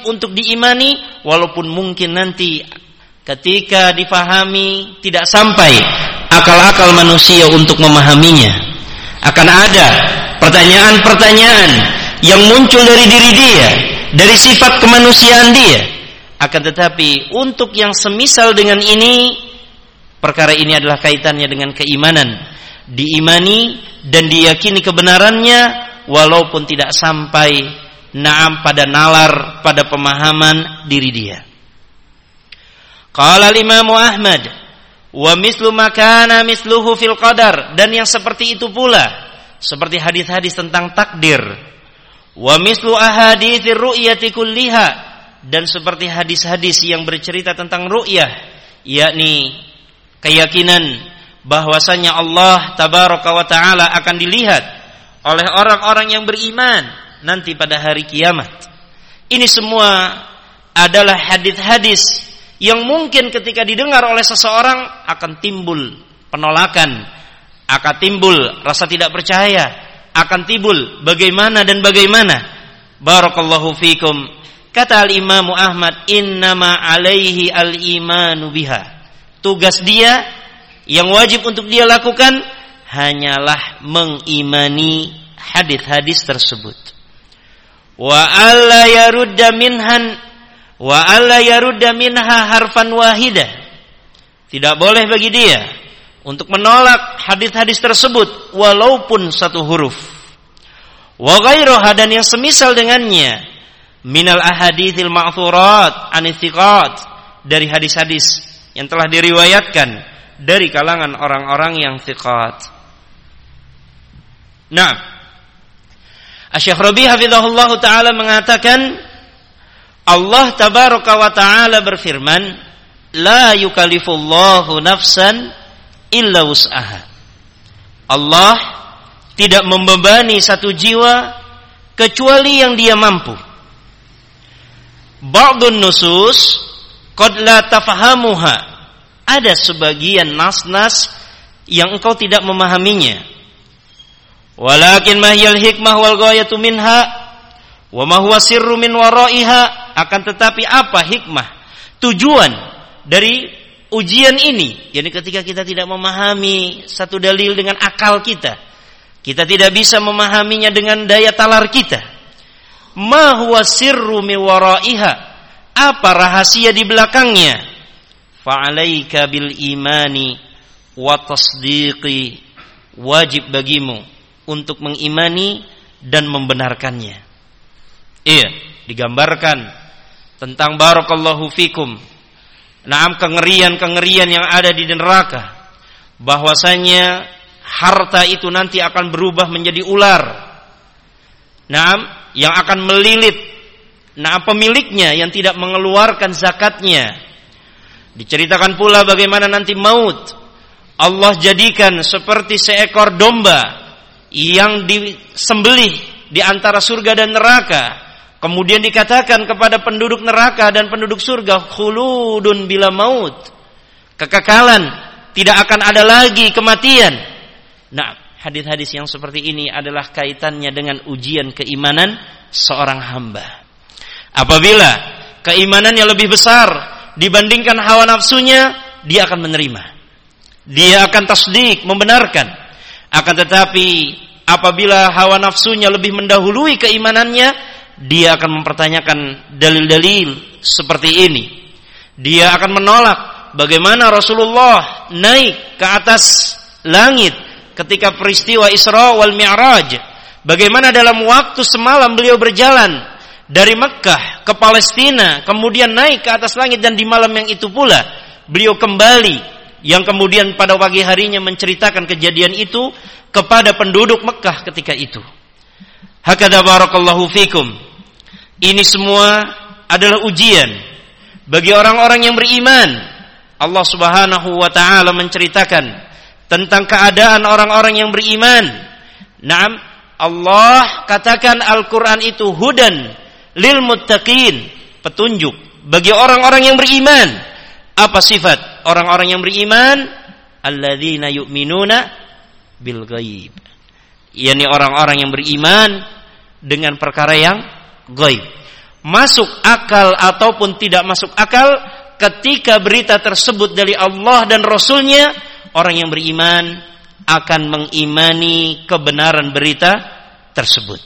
wajib untuk diimani, walaupun mungkin nanti ketika difahami tidak sampai akal-akal manusia untuk memahaminya. Akan ada pertanyaan-pertanyaan yang muncul dari diri dia, dari sifat kemanusiaan dia. Akan tetapi untuk yang semisal dengan ini, perkara ini adalah kaitannya dengan keimanan. Diimani dan diyakini kebenarannya walaupun tidak sampai pada nalar, pada pemahaman diri dia. Qala al-Imam Ahmad wa mislu makana misluhu fil qadar, dan yang seperti itu pula seperti hadis-hadis tentang takdir. Wa mislu ahaditsir ru'yati kulliha, dan seperti hadis-hadis yang bercerita tentang ru'yah, yakni keyakinan bahwasanya Allah tabaraka wa taala akan dilihat oleh orang-orang yang beriman nanti pada hari kiamat. Ini semua adalah hadis-hadis yang mungkin ketika didengar oleh seseorang akan timbul penolakan, akan timbul rasa tidak percaya, akan timbul bagaimana dan bagaimana. Barakallahu fikum. Kata al-Imam Ahmad, innama alaihi al-imanu biha. Tugas dia yang wajib untuk dia lakukan hanyalah mengimani hadis-hadis tersebut. Wa alla yarudda minha harfan wahidah. Tidak boleh bagi dia untuk menolak hadis-hadis tersebut walaupun satu huruf. Wa ghairuha, dan yang semisal dengannya minal ahaditsil ma'thurat anits thiqat, dari hadis-hadis yang telah diriwayatkan dari kalangan orang-orang yang thiqat. Nah, Asy-Syaikh Rabi' hafizahullah taala mengatakan, Allah tabaraka wa taala berfirman, la yukallifullahu nafsan illa wus'aha. Allah tidak membebani satu jiwa kecuali yang dia mampu. Ba'dun nusus qad la tafahamuha. Ada sebagian nas-nas yang engkau tidak memahaminya. Walakin mahyal hikmah wal ghayatu minha wa ma huwa sirru min waraiha. Akan tetapi apa hikmah, tujuan dari ujian ini? Yani ketika kita tidak memahami satu dalil dengan akal kita, kita tidak bisa memahaminya dengan daya talar kita. Ma huwa sirru min waraiha. Apa rahasia di belakangnya? Fa'alaika bil imani wa tasdiqi. Wajib bagimu untuk mengimani dan membenarkannya. Iya, digambarkan tentang barakallahu fikum, naam, kengerian-kengerian yang ada di neraka, bahwasanya harta itu nanti akan berubah menjadi ular, naam, yang akan melilit pemiliknya yang tidak mengeluarkan zakatnya. Diceritakan pula bagaimana nanti maut Allah jadikan seperti seekor domba yang disembelih di antara surga dan neraka. Kemudian dikatakan kepada penduduk neraka dan penduduk surga, khuludun bila maut, kekekalan, tidak akan ada lagi kematian. Nah, hadis-hadis yang seperti ini adalah kaitannya dengan ujian keimanan seorang hamba. Apabila keimanannya lebih besar dibandingkan hawa nafsunya, dia akan menerima, dia akan tasdik, membenarkan. Akan tetapi apabila hawa nafsunya lebih mendahului keimanannya, dia akan mempertanyakan dalil-dalil seperti ini. Dia akan menolak bagaimana Rasulullah naik ke atas langit ketika peristiwa Isra wal Mi'raj. Bagaimana dalam waktu semalam beliau berjalan dari Mekkah ke Palestina, kemudian naik ke atas langit, dan di malam yang itu pula beliau kembali, yang kemudian pada pagi harinya menceritakan kejadian itu kepada penduduk Mekkah ketika itu. Hakadha barakallahu fikum. Ini semua adalah ujian bagi orang-orang yang beriman. Allah Subhanahu wa taala menceritakan tentang keadaan orang-orang yang beriman. Naam, Allah katakan Al-Qur'an itu hudan lil muttaqin, petunjuk bagi orang-orang yang beriman. Apa sifat orang-orang yang beriman? Alladzina yu'minuna bil ghaib. Yani orang-orang yang beriman dengan perkara yang ghaib. masuk akal ataupun tidak masuk akal, ketika berita tersebut dari Allah dan Rasulnya, orang yang beriman akan mengimani kebenaran berita tersebut.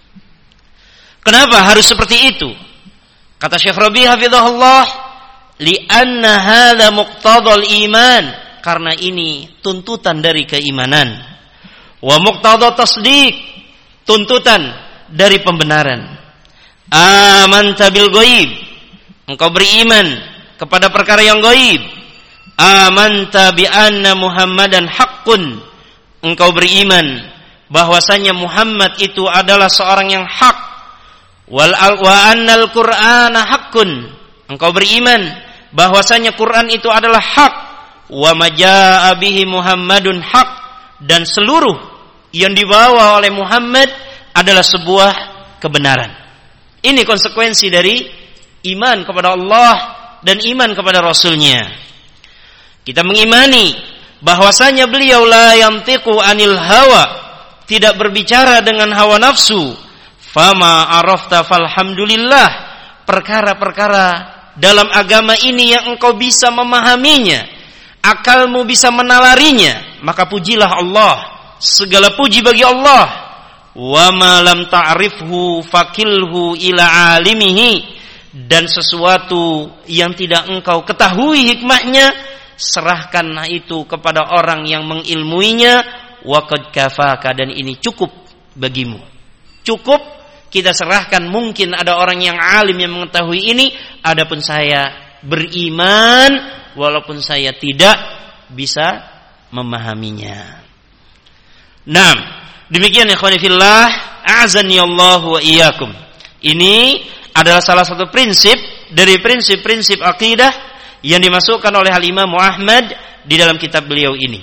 Kenapa harus seperti itu? Kata Syekh Rabi' hafizahullah, li'anna hadza muqtadal iman, karena ini tuntutan dari keimanan. Wa muqtada tasdiq, tuntutan dari pembenaran. Amanta bil ghaib, engkau beriman kepada perkara yang gaib. Amanta bi anna Muhammadan haqqun, engkau beriman bahwasanya Muhammad itu adalah seorang yang hak. Wa annal Qur'ana haqqun, engkau beriman bahwasanya Quran itu adalah hak. Wa majaa bihi Muhammadun haq, dan seluruh yang dibawa oleh Muhammad adalah sebuah kebenaran. Ini konsekuensi dari iman kepada Allah dan iman kepada Rasulnya. Kita mengimani bahwasanya beliau la yantiqu anil hawa, tidak berbicara dengan hawa nafsu. Fama arafta falhamdulillah, perkara-perkara dalam agama ini yang engkau bisa memahaminya, akalmu bisa menalarinya, maka pujilah Allah. Segala puji bagi Allah. Wa ma lam ta'rifhu fakilhu ila alimihi, dan sesuatu yang tidak engkau ketahui hikmahnya, serahkanlah itu kepada orang yang mengilmuinya. Wa qad kafaka, dan ini cukup bagimu. Cukup kita serahkan. Mungkin ada orang yang alim yang mengetahui ini, adapun saya beriman walaupun saya tidak bisa memahaminya. Nah, demikian ya ikhwani fillah, a'azani Allah wa iyyakum. Ini adalah salah satu prinsip dari prinsip-prinsip akidah yang dimasukkan oleh Al-Imam Ahmad di dalam kitab beliau ini.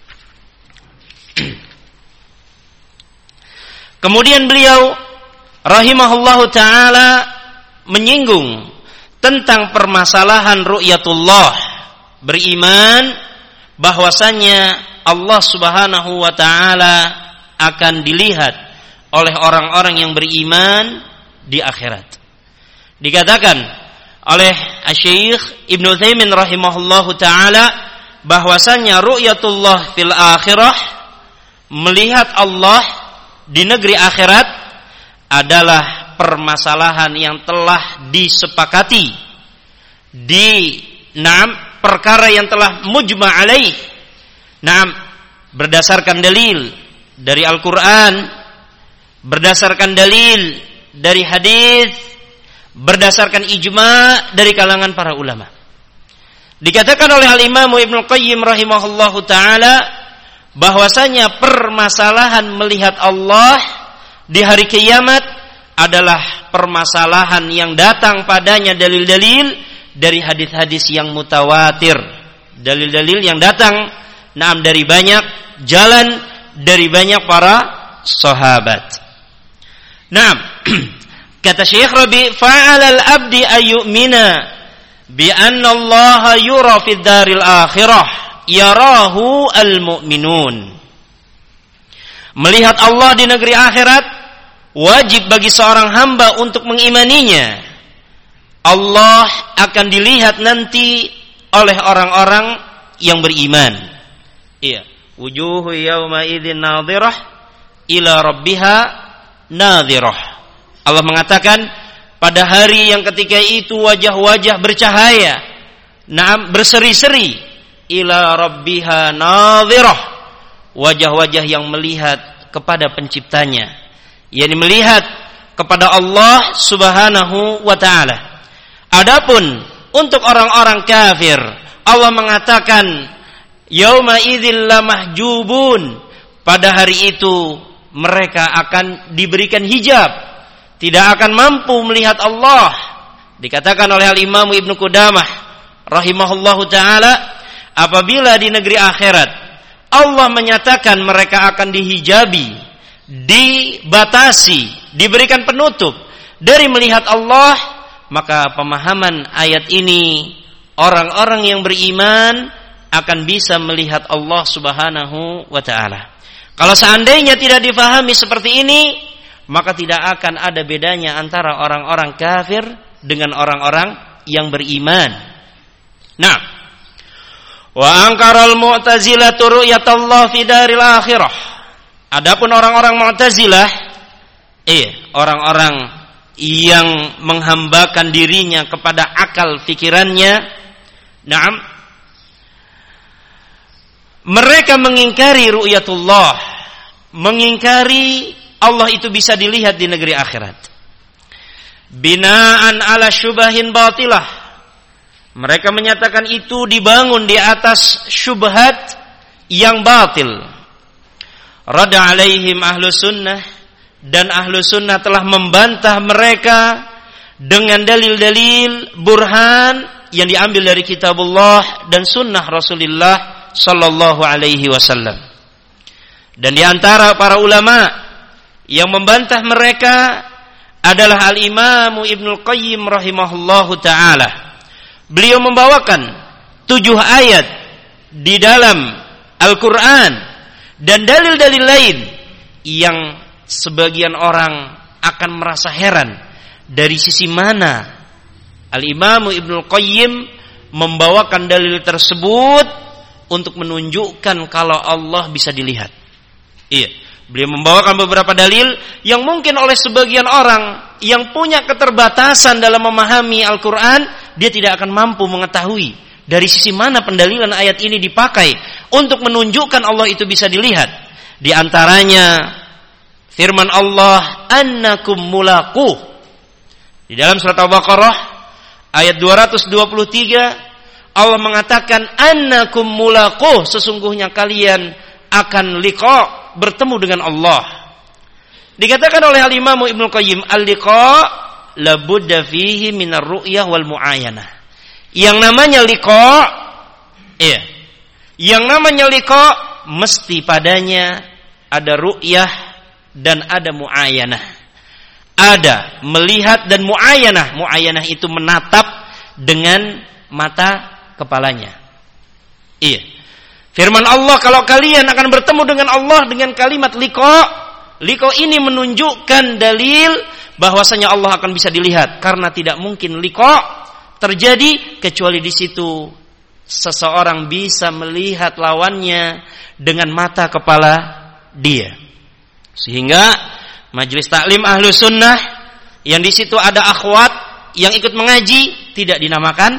Kemudian beliau rahimahullahu taala menyinggung tentang permasalahan ru'yatullah, beriman bahwasanya Allah Subhanahu wa taala akan dilihat oleh orang-orang yang beriman di akhirat. Dikatakan oleh Syekh Ibnu Utsaimin rahimahullahu taala bahwasanya ru'yatullah fil akhirah, melihat Allah di negeri akhirat, adalah permasalahan yang telah disepakati di perkara yang telah mujma' alaih. Berdasarkan dalil dari Al-Quran, berdasarkan dalil dari hadis, berdasarkan ijma' dari kalangan para ulama. Dikatakan oleh Al-Imam Ibnu Qayyim rahimahullahu ta'ala bahwasanya permasalahan melihat Allah di hari kiamat adalah permasalahan yang datang padanya dalil-dalil dari hadis-hadis yang mutawatir, dalil-dalil yang datang dari banyak jalan, dari banyak para sahabat. Kata Syekh Rabi', fa'alal abdi ayyumina bi anna Allah yura fid daril akhirah yarahu al-mu'minun. Melihat Allah di negeri akhirat wajib bagi seorang hamba untuk mengimaninya. Allah akan dilihat nanti oleh orang-orang yang beriman. Iya, wujuhu yawma idzin nadhirah ila rabbiha nadhirah. Allah mengatakan pada hari yang ketika itu wajah-wajah bercahaya, berseri-seri, ila rabbiha nadhirah, wajah-wajah yang melihat kepada penciptanya, yakni melihat kepada Allah Subhanahu wa taala. Adapun untuk orang-orang kafir, Allah mengatakan yauma idzil lamahjubun, pada hari itu mereka akan diberikan hijab, tidak akan mampu melihat Allah. Dikatakan oleh Al-Imam Ibnu Qudamah rahimahullahu taala, apabila di negeri akhirat Allah menyatakan mereka akan dihijabi, dibatasi, diberikan penutup dari melihat Allah, maka pemahaman ayat ini orang-orang yang beriman akan bisa melihat Allah Subhanahu wa ta'ala. Kalau seandainya tidak difahami seperti ini, maka tidak akan ada bedanya antara orang-orang kafir dengan orang-orang yang beriman. Nah, wa angkaral mu'tazilah ru'yatallah fi daril akhirah. Adapun orang-orang Mu'tazilah, orang-orang yang menghambakan dirinya kepada akal fikirannya, na'am, mereka mengingkari ru'yatullah, mengingkari Allah itu bisa dilihat di negeri akhirat. Binaan ala syubahin batilah. Mereka menyatakan itu dibangun di atas syubhat yang batil. Rada alaihim ahlu sunnah, dan ahlu sunnah telah membantah mereka dengan dalil-dalil burhan yang diambil dari kitabullah dan sunnah Rasulullah sallallahu alaihi wasallam. Dan di antara para ulama yang membantah mereka adalah Al-Imam Ibnul Qayyim rahimahullahu ta'ala. Beliau membawakan 7 ayat di dalam Al-Quran dan dalil-dalil lain yang sebagian orang akan merasa heran dari sisi mana Al-Imam Ibnul Qayyim membawakan dalil tersebut untuk menunjukkan kalau Allah bisa dilihat. Iya. Beliau membawakan beberapa dalil yang mungkin oleh sebagian orang yang punya keterbatasan dalam memahami Al-Quran, dia tidak akan mampu mengetahui dari sisi mana pendalilan ayat ini dipakai untuk menunjukkan Allah itu bisa dilihat. Di antaranya firman Allah, annakum mulaquh. Di dalam surat Al-Baqarah ayat 223 Allah mengatakan annakum mulaquh, sesungguhnya kalian akan liqa, bertemu dengan Allah. Dikatakan oleh Al-Imam Ibnu Qayyim, al-liqa labudda fihi minar ru'yah wal mu'ayanah. Yang namanya liqa, yang namanya liqa mesti padanya ada ru'yah dan ada mu'ayanah. Ada melihat dan mu'ayanah. Mu'ayanah itu menatap dengan mata kepalanya. Firman Allah, kalau kalian akan bertemu dengan Allah dengan kalimat liqa. Liqa ini menunjukkan dalil bahwasanya Allah akan bisa dilihat, karena tidak mungkin liqa terjadi kecuali di situ seseorang bisa melihat lawannya dengan mata kepala dia. Sehingga majelis taklim ahlu sunnah yang di situ ada akhwat yang ikut mengaji tidak dinamakan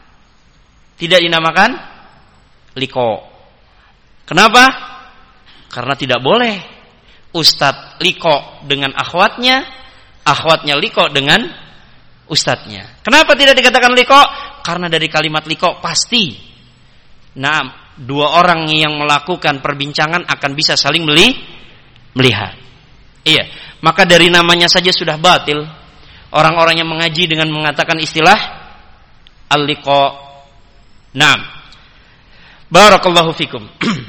liqa. Kenapa? Karena tidak boleh ustadz liqa dengan akhwatnya, akhwatnya liqa dengan ustadznya. Kenapa tidak dikatakan liqa? Karena dari kalimat liqa pasti, dua orang yang melakukan perbincangan akan bisa saling melihat. Iya, maka dari namanya saja sudah batil. Orang-orang yang mengaji dengan mengatakan istilah al-liqa. Barakallahu fikum.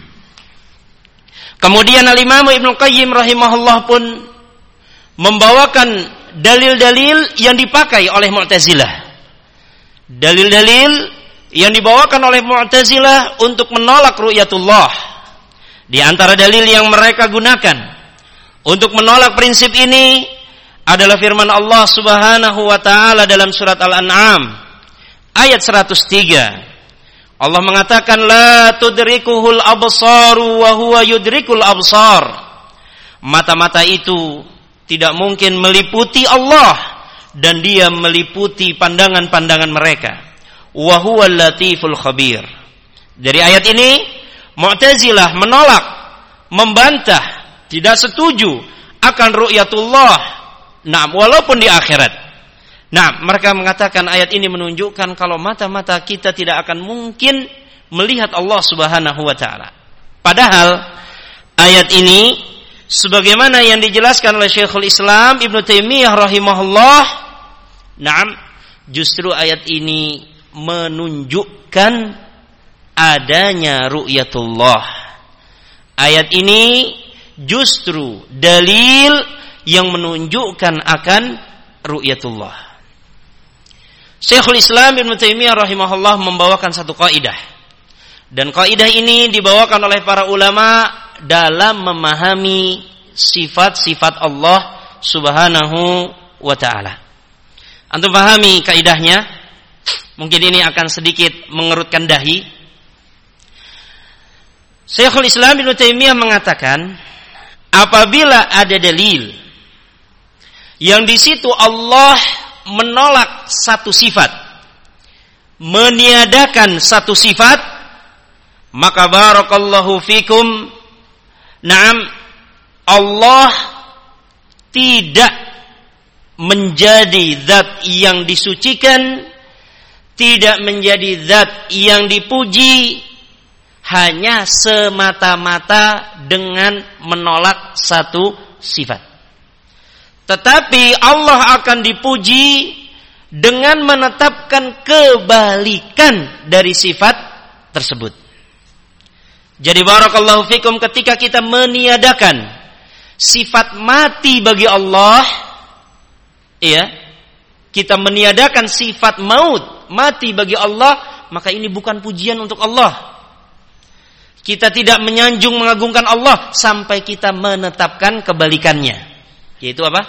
Kemudian Al-Imam Ibnu Qayyim rahimahullah pun membawakan dalil-dalil yang dipakai oleh Mu'tazilah. Dalil-dalil yang dibawakan oleh Mu'tazilah untuk menolak ru'yatullah. Di antara dalil yang mereka gunakan untuk menolak prinsip ini adalah firman Allah Subhanahu wa taala dalam surat Al-An'am ayat 103. Allah mengatakan la tudrikuhul absaru wa huwa yudrikul absar. Mata-mata itu tidak mungkin meliputi Allah dan dia meliputi pandangan-pandangan mereka. Wa huwal latiful khabir. Dari ayat ini Mu'tazilah menolak, membantah, tidak setuju akan ru'yatullah. Walaupun di akhirat. Mereka mengatakan ayat ini menunjukkan kalau mata-mata kita tidak akan mungkin melihat Allah Subhanahu wa taala. Padahal ayat ini sebagaimana yang dijelaskan oleh Syekhul Islam Ibnu Taimiyah rahimahullah, justru ayat ini menunjukkan adanya ru'yatullah. Ayat ini justru dalil yang menunjukkan akan ru'yatullah. Syekhul Islam Ibnu Taimiyah rahimahullah membawakan satu kaidah. Dan kaidah ini dibawakan oleh para ulama dalam memahami sifat-sifat Allah Subhanahu wa ta'ala. Antum pahami kaidahnya? Mungkin ini akan sedikit mengerutkan dahi. Syekhul Islam Ibnu Taimiyah mengatakan, apabila ada dalil yang di situ Allah menolak satu sifat, meniadakan satu sifat, maka barakallahu fikum, na'am, Allah tidak menjadi zat yang disucikan, tidak menjadi zat yang dipuji, hanya semata-mata dengan menolak satu sifat. Tetapi Allah akan dipuji dengan menetapkan kebalikan dari sifat tersebut. Jadi barakallahu fikum, ketika kita meniadakan sifat mati bagi Allah, ya, kita meniadakan sifat maut, mati bagi Allah, maka ini bukan pujian untuk Allah. Kita tidak menyanjung mengagungkan Allah sampai kita menetapkan kebalikannya. Yaitu apa?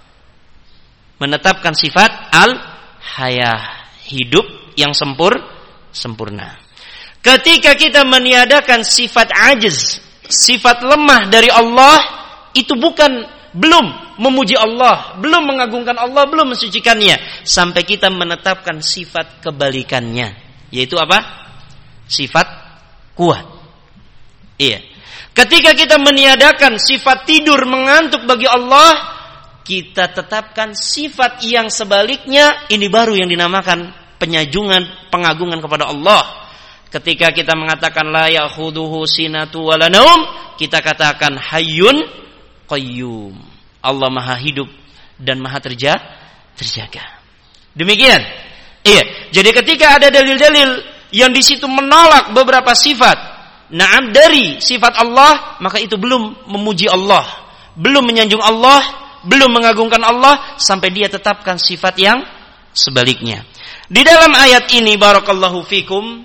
Menetapkan sifat al-hayah, hidup yang sempurna. Ketika kita meniadakan sifat ajiz, sifat lemah dari Allah, itu belum memuji Allah, belum mengagungkan Allah, belum mensucikannya, sampai kita menetapkan sifat kebalikannya, yaitu apa? Sifat kuat. Iya. Ketika kita meniadakan sifat tidur mengantuk bagi Allah, kita tetapkan sifat yang sebaliknya, ini baru yang dinamakan penyajungan, pengagungan kepada Allah. Ketika kita mengatakan la ya'khuduhu sinatu wala naum, kita katakan hayyun qayyum. Allah Maha hidup dan Maha terjaga. Demikian. Iya. Jadi ketika ada dalil-dalil yang di situ menolak beberapa sifat, na'am, dari sifat Allah, maka itu belum memuji Allah, belum menyanjung Allah, belum mengagungkan Allah, sampai dia tetapkan sifat yang sebaliknya. Di dalam ayat ini barakallahu fikum,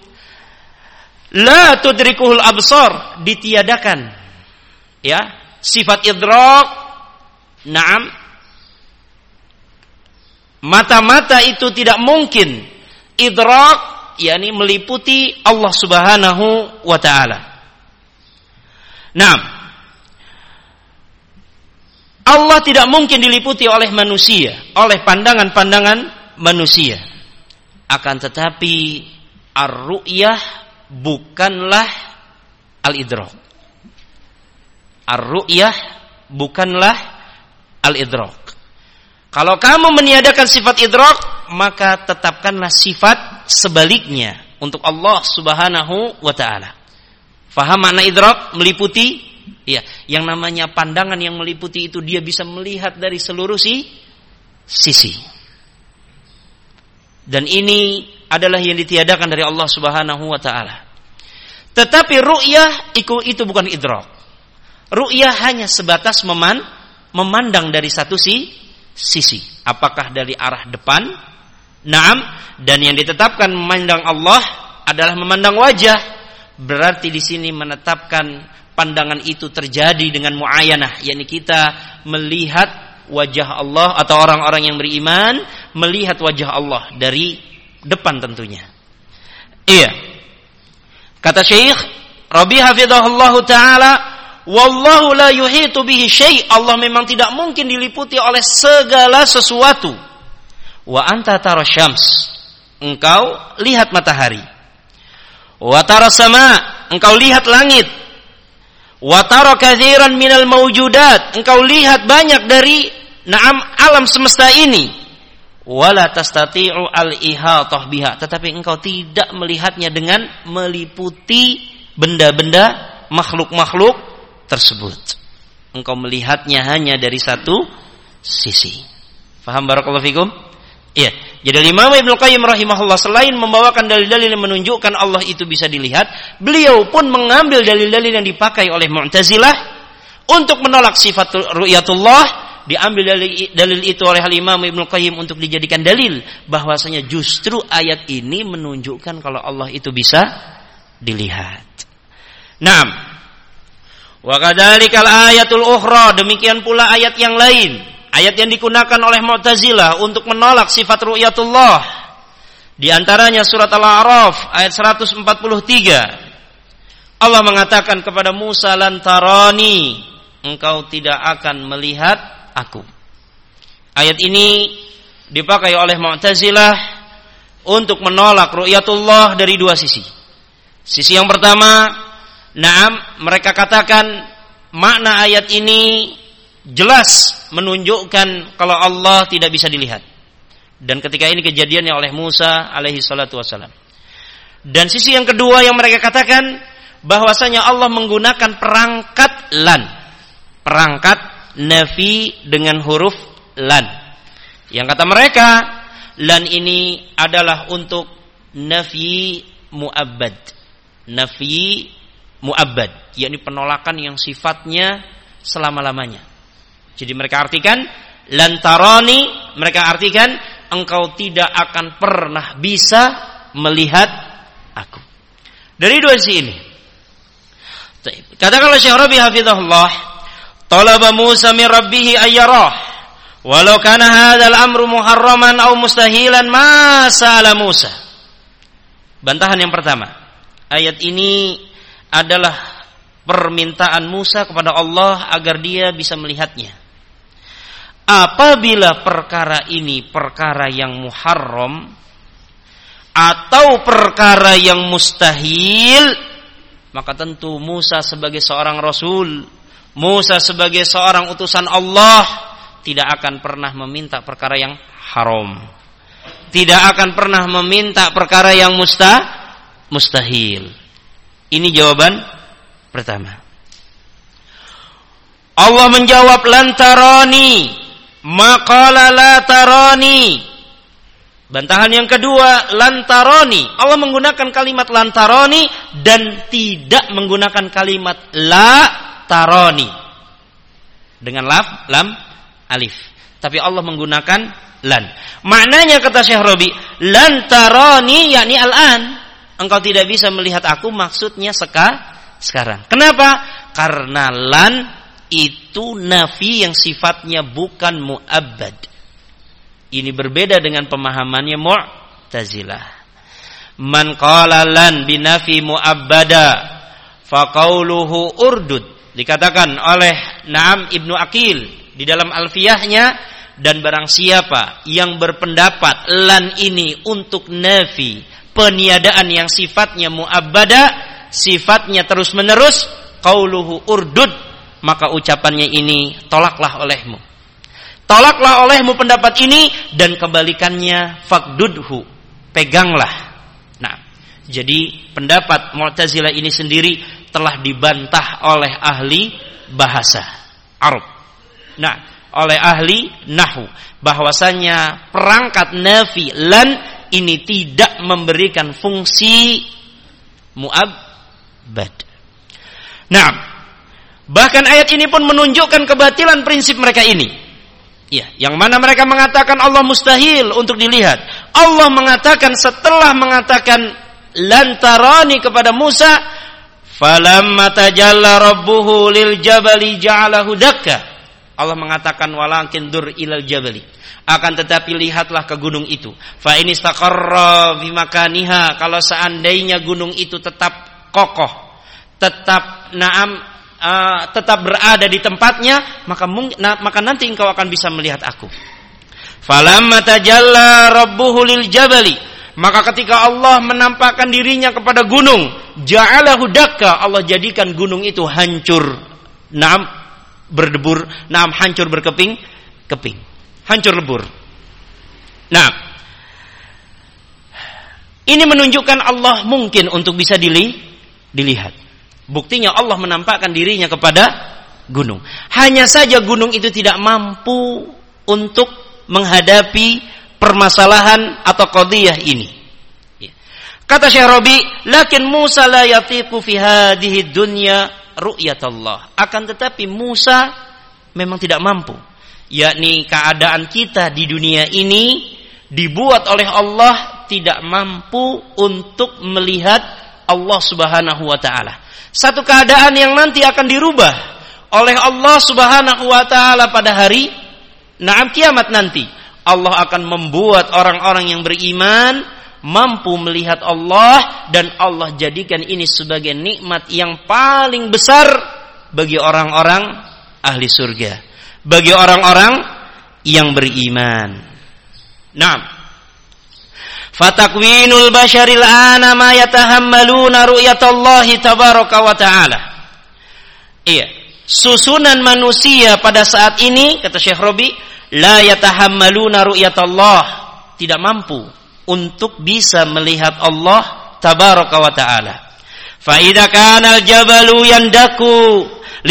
la tudrikuhul absar, ditiadakan, ya, sifat idrak. Na'am, mata-mata itu tidak mungkin idrak, yakni meliputi Allah Subhanahu wa ta'ala. Nah, Allah tidak mungkin diliputi oleh manusia, oleh pandangan-pandangan manusia. Akan tetapi ar-ru'yah bukanlah al-idrak. Ar-ru'yah bukanlah al-idrak. Kalau kamu meniadakan sifat idrak, maka tetapkanlah sifat sebaliknya untuk Allah Subhanahu wa ta'ala. Faham makna idrak? Meliputi? Ya, yang namanya pandangan yang meliputi itu dia bisa melihat dari seluruh sisi. Dan ini adalah yang ditiadakan dari Allah Subhanahu wa ta'ala. Tetapi ru'yah itu bukan idrak. Ru'yah hanya sebatas memandang dari satu sisi. Apakah dari arah depan? Naam. Dan yang ditetapkan memandang Allah adalah memandang wajah. Berarti di sini menetapkan pandangan itu terjadi dengan mu'ayanah, yakni kita melihat wajah Allah, atau orang-orang yang beriman melihat wajah Allah dari depan tentunya. Iya. Kata Syekh Rabi hafizahullahu taala, wallahu la yuhitu bihi syai', Allah memang tidak mungkin diliputi oleh segala sesuatu. Wa anta tara syams, engkau lihat matahari. Wa tara sama, engkau lihat langit. Wa tara katsiran minal mawjudat, engkau lihat banyak dari alam semesta ini. Wala tastati'u al-ihatah biha, tetapi engkau tidak melihatnya dengan meliputi benda-benda makhluk-makhluk tersebut. Engkau melihatnya hanya dari satu sisi. Faham barakallahu fikum? Iya. Jadi Imam Ibnu Qayyim rahimahullah selain membawakan dalil-dalil yang menunjukkan Allah itu bisa dilihat, beliau pun mengambil dalil-dalil yang dipakai oleh Mu'tazilah untuk menolak sifat ru'yatullah. Diambil dalil itu oleh Imam Ibnu Qayyim untuk dijadikan dalil bahwasanya justru ayat ini menunjukkan kalau Allah itu bisa dilihat. Naam. Wa kadzalikal ayatul ukhra, demikian pula ayat yang lain. Ayat yang digunakan oleh Mu'tazilah untuk menolak sifat ru'yatullah. Di antaranya surat Al-A'raf ayat 143. Allah mengatakan kepada Musa, lan tarani, engkau tidak akan melihat aku. Ayat ini dipakai oleh Mu'tazilah untuk menolak ru'yatullah dari dua sisi. Sisi yang pertama, mereka katakan makna ayat ini jelas menunjukkan kalau Allah tidak bisa dilihat. Dan ketika ini kejadiannya oleh Musa alaihi salatu wassalam. Dan sisi yang kedua yang mereka katakan bahwasanya Allah menggunakan perangkat lan. Perangkat nafi dengan huruf lan. Yang kata mereka, lan ini adalah untuk nafi mu'abbad. Nafi mu'abbad, yakni penolakan yang sifatnya selama-lamanya. Jadi mereka artikan lan tarani, mereka artikan engkau tidak akan pernah bisa melihat aku. Dari dua sisi ini. Katakanlah Syekh Rabi hafizahullah, talaba Musa min rabbih ayyarah, walau kana hadzal amru muharraman aw mustahilan ma sa'ala Musa. Bantahan yang pertama, ayat ini adalah permintaan Musa kepada Allah agar dia bisa melihatnya. Apabila perkara ini perkara yang muharram atau perkara yang mustahil, maka tentu Musa sebagai seorang rasul, Musa sebagai seorang utusan Allah tidak akan pernah meminta perkara yang haram, tidak akan pernah meminta perkara yang mustahil. Ini jawaban pertama. Allah menjawab lan tarani, maqala la tarani. Bantahan yang kedua, lan tarani. Allah menggunakan kalimat lan tarani dan tidak menggunakan kalimat la tarani dengan lam alif. Tapi Allah menggunakan lan. Maknanya kata Syekh Rabi, lan tarani yakni al-an. Engkau tidak bisa melihat aku, maksudnya sekarang. Kenapa? Karena lan itu nafi yang sifatnya bukan mu'abbad. Ini berbeda dengan pemahamannya Mu'tazilah. Man qala lan binafi mu'abbada faqauluhu urdud. Dikatakan oleh Ibnu Aqil di dalam Alfiyahnya, dan barang siapa yang berpendapat lan ini untuk nafi, peniadaan yang sifatnya mu'abbada, sifatnya terus menerus, qauluhu urdud, maka ucapannya ini tolaklah olehmu. Tolaklah olehmu pendapat ini, dan kebalikannya faqdudhu, peganglah. Nah, jadi pendapat Mu'tazilah ini sendiri telah dibantah oleh ahli bahasa Arab. Nah, oleh ahli nahwu, bahwasanya perangkat nafi lan ini tidak memberikan fungsi mu'abbad. Nah, bahkan ayat ini pun menunjukkan kebatilan prinsip mereka ini. Ya, yang mana mereka mengatakan Allah mustahil untuk dilihat. Allah mengatakan setelah mengatakan lan tarani kepada Musa, falamma tajalla rabbuhu lil jabali ja'alahu dakka. Allah mengatakan walakin dur ilal jabali. Akan tetapi lihatlah ke gunung itu. Fa in istaqarra bi makaniha, kalau seandainya gunung itu tetap kokoh, tetap tetap berada di tempatnya, maka nanti engkau akan bisa melihat aku. Falamma tajalla rabbuhu lil jabali, maka ketika Allah menampakkan dirinya kepada gunung, ja'alahu dakka, Allah jadikan gunung itu hancur, berdebur, hancur berkeping-keping, hancur lebur. Nah, ini menunjukkan Allah mungkin untuk bisa dilihat. Buktinya Allah menampakkan dirinya kepada gunung. Hanya saja gunung itu tidak mampu untuk menghadapi permasalahan atau qadhiyah ini. Kata Syekh Rabi, lakin Musa la yatiqu fi hadhihi dunya ru'yatallah. Akan tetapi Musa memang tidak mampu. Yakni keadaan kita di dunia ini dibuat oleh Allah tidak mampu untuk melihat Allah Subhanahu wa taala. Satu keadaan yang nanti akan dirubah oleh Allah Subhanahu wa taala pada hari kiamat nanti Allah akan membuat orang-orang yang beriman mampu melihat Allah, dan Allah jadikan ini sebagai nikmat yang paling besar bagi orang-orang ahli surga, bagi orang-orang yang beriman. Naam. Fatakwinul basyaril ana ma yatahammaluna ru'yatallahi tabaraka wa ta'ala. Iya, susunan manusia pada saat ini, kata Syekh Rabi, la yatahammaluna ru'yatallah, tidak mampu untuk bisa melihat Allah tabaraka wa ta'ala. Fa idza kana al-jabalu yandaku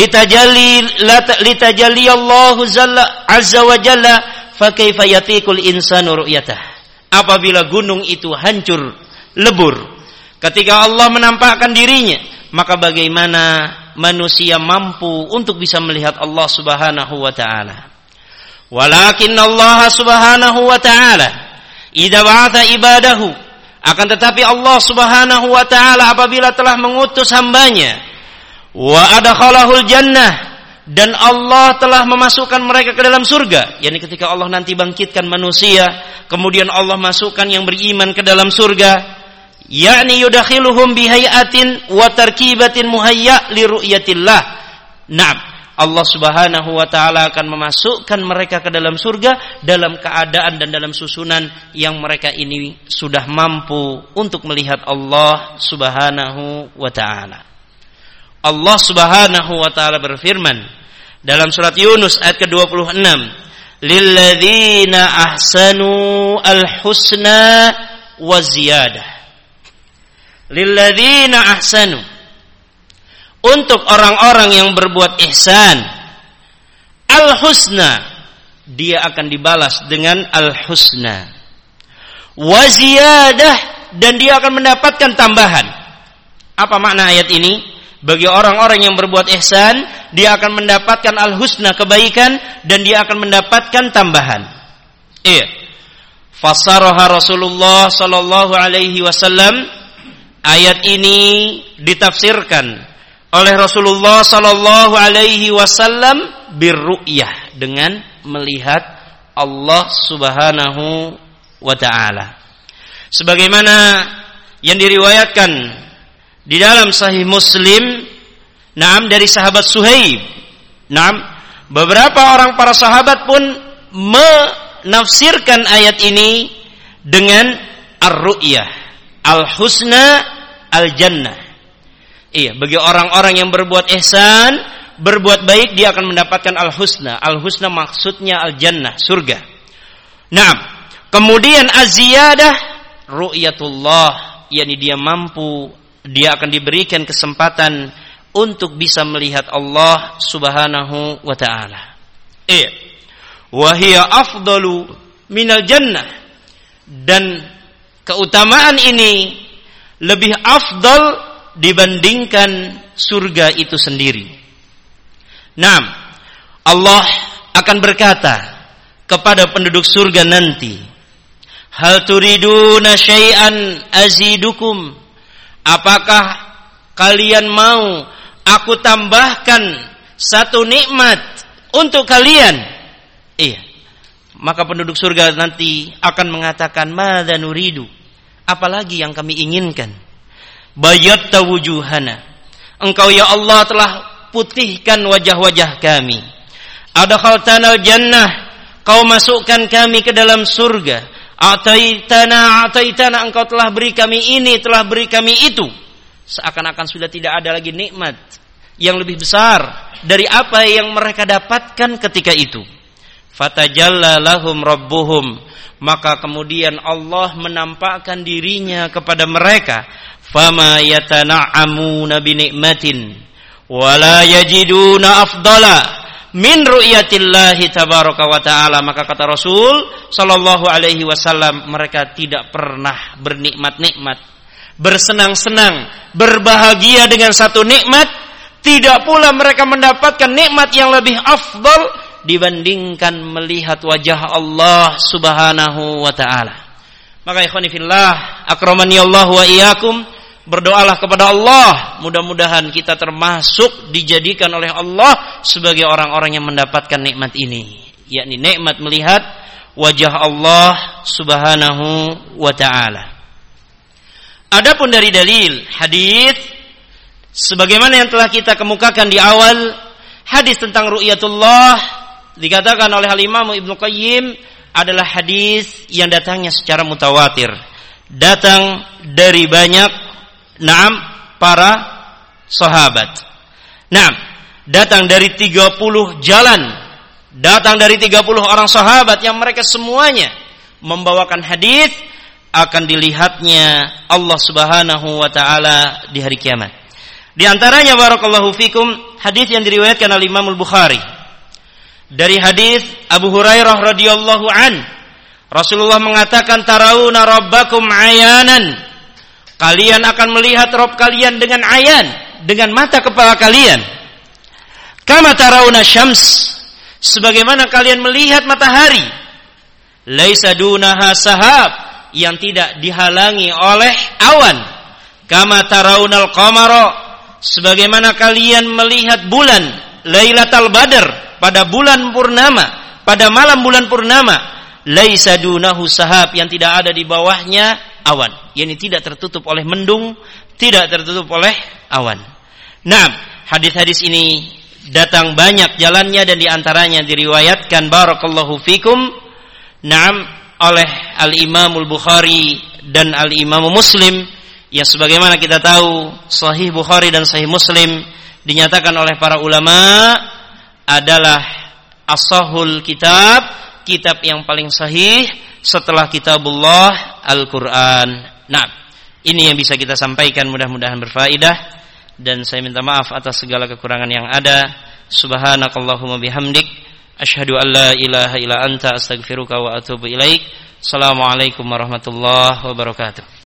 litajalli Allahu azza wa jalla fa kaifa yatiqul insanu ru'yatah. Apabila gunung itu hancur lebur ketika Allah menampakkan dirinya, maka bagaimana manusia mampu untuk bisa melihat Allah Subhanahu wa ta'ala. Walakin Allah Subhanahu wa ta'ala idza ba'atha ibadahu, akan tetapi Allah Subhanahu wa ta'ala apabila telah mengutus hambanya, wa adkhalahul jannah, dan Allah telah memasukkan mereka ke dalam surga, yakni ketika Allah nanti bangkitkan manusia, kemudian Allah masukkan yang beriman ke dalam surga, yakni yudakhiluhum bihayatin wa tarkibatin muhayya li ru'yatillah. Naam, Allah Subhanahu wa ta'ala akan memasukkan mereka ke dalam surga dalam keadaan dan dalam susunan yang mereka ini sudah mampu untuk melihat Allah Subhanahu wa ta'ala. Allah Subhanahu wa ta'ala berfirman dalam surat Yunus ayat ke-26, lilladzina ahsanu al-husna wa ziyadah. Lilladzina ahsanu, untuk orang-orang yang berbuat ihsan, al-husna, dia akan dibalas dengan al-husna, wa ziyadah, dan dia akan mendapatkan tambahan. Apa makna ayat ini? Bagi orang-orang yang berbuat ihsan, dia akan mendapatkan al-husna, kebaikan, dan dia akan mendapatkan tambahan. Iya. Fassaraha Rasulullah sallallahu alaihi wasallam. Ayat ini ditafsirkan oleh Rasulullah sallallahu alaihi wasallam birru'yah, dengan melihat Allah Subhanahu wa ta'ala. Sebagaimana yang diriwayatkan di dalam Sahih Muslim, dari sahabat Suhaib. Beberapa orang para sahabat pun menafsirkan ayat ini dengan ar-ru'yah, al-husna, al-jannah. Iya, bagi orang-orang yang berbuat ihsan, berbuat baik, dia akan mendapatkan al-husna. Al-husna maksudnya al-jannah, surga. Kemudian az-ziyadah, ru'yatullah, yakni dia mampu, dia akan diberikan kesempatan untuk bisa melihat Allah Subhanahu wa ta'ala. Wa hiya afdalu minal jannah, dan keutamaan ini lebih afdal dibandingkan surga itu sendiri. Allah akan berkata kepada penduduk surga nanti, hal turiduna syai'an azidukum, apakah kalian mau aku tambahkan satu nikmat untuk kalian? Iya. Maka penduduk surga nanti akan mengatakan, madza nuridu, apalagi yang kami inginkan? Bayatta wujuhana, engkau ya Allah telah putihkan wajah-wajah kami. Adkhaltanal jannah, kau masukkan kami ke dalam surga. Ataitana, engkau telah beri kami ini, telah beri kami itu. Seakan-akan sudah tidak ada lagi nikmat yang lebih besar dari apa yang mereka dapatkan ketika itu. Fatajalla lahum rabbuhum, maka kemudian Allah menampakkan dirinya kepada mereka. Fama yatana'amuna bi ni'matin wala yajiduna afdala min ru'yatillahi tabaraka wa ta'ala. Maka kata Rasul sallallahu alaihi wasallam, mereka tidak pernah bernikmat-nikmat, bersenang-senang, berbahagia dengan satu nikmat, tidak pula mereka mendapatkan nikmat yang lebih afdal dibandingkan melihat wajah Allah Subhanahu wa ta'ala. Maka ikhwani fillah, akramani Allah wa iyyakum, berdoalah kepada Allah, mudah-mudahan kita termasuk dijadikan oleh Allah sebagai orang-orang yang mendapatkan nikmat ini. yakni nikmat melihat wajah Allah Subhanahu wa taala. Adapun dari dalil hadis sebagaimana yang telah kita kemukakan di awal, hadis tentang ru'yatullah dikatakan oleh Al-Imam Ibnu Qayyim adalah hadis yang datangnya secara mutawatir, datang dari banyak para sahabat. Datang dari 30 jalan, datang dari 30 orang sahabat yang mereka semuanya membawakan hadis akan dilihatnya Allah Subhanahu wa taala di hari kiamat. Di antaranya barakallahu fikum hadis yang diriwayatkan oleh Imam Al-Bukhari dari hadis Abu Hurairah radhiyallahu an, Rasulullah mengatakan tarawuna rabbakum ayanan, kalian akan melihat Rabb kalian dengan ayan, dengan mata kepala kalian. Kama tarawuna syams, sebagaimana kalian melihat matahari. Laisa dunaha sahab, yang tidak dihalangi oleh awan. Kama tarawnal qamara, sebagaimana kalian melihat bulan Lailatul Badar pada bulan purnama, pada malam bulan purnama. Laisa dunahu sahab, yang tidak ada di bawahnya awan, yakni tidak tertutup oleh mendung, tidak tertutup oleh awan. Hadis-hadis ini datang banyak jalannya dan diantaranya diriwayatkan barakallahu fikum oleh Al-Imam Al-Bukhari dan Al-Imam Muslim, yang sebagaimana kita tahu Sahih Bukhari dan Sahih Muslim dinyatakan oleh para ulama adalah ashahul kitab, kitab yang paling sahih setelah kitabullah Al-Quran. Ini yang bisa kita sampaikan, mudah-mudahan berfaedah, dan saya minta maaf atas segala kekurangan yang ada. Subhanakallahumma bihamdik, asyhadu an la ilaha illa anta, astaghfiruka wa atubu ilaik. Assalamualaikum warahmatullahi wabarakatuh.